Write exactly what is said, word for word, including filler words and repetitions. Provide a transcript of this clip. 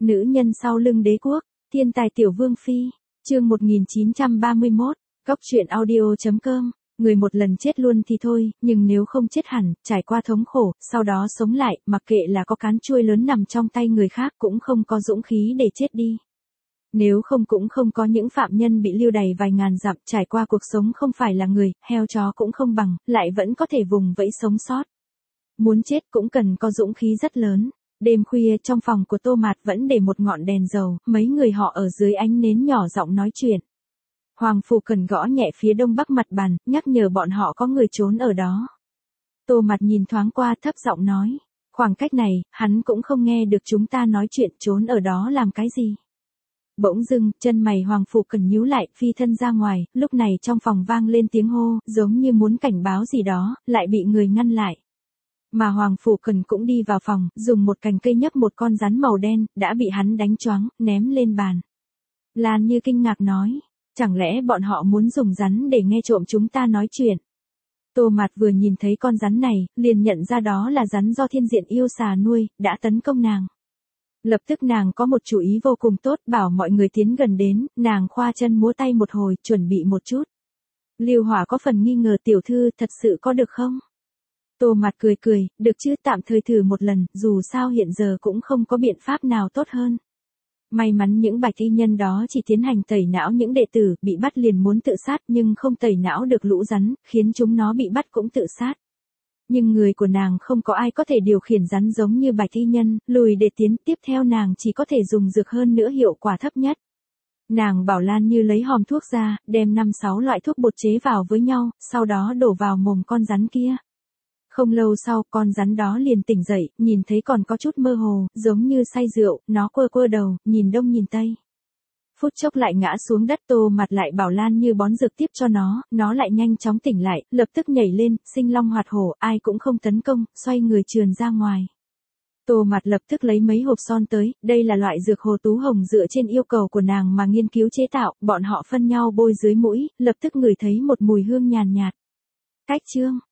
Nữ nhân sau lưng đế quốc, thiên tài tiểu vương phi, chương một nghìn chín trăm ba mươi mốt, góc truyện audio chấm com, người một lần chết luôn thì thôi, nhưng nếu không chết hẳn, trải qua thống khổ, sau đó sống lại, mặc kệ là có cán chuôi lớn nằm trong tay người khác cũng không có dũng khí để chết đi. Nếu không cũng không có những phạm nhân bị lưu đày vài ngàn dặm trải qua cuộc sống không phải là người, heo chó cũng không bằng, lại vẫn có thể vùng vẫy sống sót. Muốn chết cũng cần có dũng khí rất lớn. Đêm khuya trong phòng của Tô Mạt vẫn để một ngọn đèn dầu, mấy người họ ở dưới ánh nến nhỏ giọng nói chuyện. Hoàng Phủ Cần gõ nhẹ phía đông bắc mặt bàn, nhắc nhở bọn họ có người trốn ở đó. Tô Mạt nhìn thoáng qua thấp giọng nói, khoảng cách này, hắn cũng không nghe được chúng ta nói chuyện trốn ở đó làm cái gì. Bỗng dưng, chân mày Hoàng Phủ Cần nhíu lại, phi thân ra ngoài, lúc này trong phòng vang lên tiếng hô, giống như muốn cảnh báo gì đó, lại bị người ngăn lại. Mà Hoàng Phủ Cần cũng đi vào phòng, dùng một cành cây nhấc một con rắn màu đen, đã bị hắn đánh choáng, ném lên bàn. Lan Như kinh ngạc nói, chẳng lẽ bọn họ muốn dùng rắn để nghe trộm chúng ta nói chuyện. Tô Mạt vừa nhìn thấy con rắn này, liền nhận ra đó là rắn do Thiên Diện yêu xà nuôi, đã tấn công nàng. Lập tức nàng có một chủ ý vô cùng tốt, bảo mọi người tiến gần đến, nàng khoa chân múa tay một hồi, chuẩn bị một chút. Lưu Hỏa có phần nghi ngờ, tiểu thư thật sự có được không? Tô Mạt cười cười, được chứ, tạm thời thử một lần, dù sao hiện giờ cũng không có biện pháp nào tốt hơn. May mắn những bạch y nhân đó chỉ tiến hành tẩy não những đệ tử, bị bắt liền muốn tự sát nhưng không tẩy não được lũ rắn, khiến chúng nó bị bắt cũng tự sát. Nhưng người của nàng không có ai có thể điều khiển rắn giống như bạch y nhân, lùi để tiến, tiếp theo nàng chỉ có thể dùng dược hơn nữa hiệu quả thấp nhất. Nàng bảo Lan Như lấy hòm thuốc ra, đem năm sáu loại thuốc bột chế vào với nhau, sau đó đổ vào mồm con rắn kia. Không lâu sau, con rắn đó liền tỉnh dậy, nhìn thấy còn có chút mơ hồ, giống như say rượu, nó quơ quơ đầu, nhìn đông nhìn tây. Phút chốc lại ngã xuống đất. Tô Mạt lại bảo Lan Như bón dược tiếp cho nó, nó lại nhanh chóng tỉnh lại, lập tức nhảy lên, sinh long hoạt hổ, ai cũng không tấn công, xoay người trườn ra ngoài. Tô Mạt lập tức lấy mấy hộp son tới, đây là loại dược hồ tú hồng dựa trên yêu cầu của nàng mà nghiên cứu chế tạo, bọn họ phân nhau bôi dưới mũi, lập tức ngửi thấy một mùi hương nhàn nhạt. Cách chương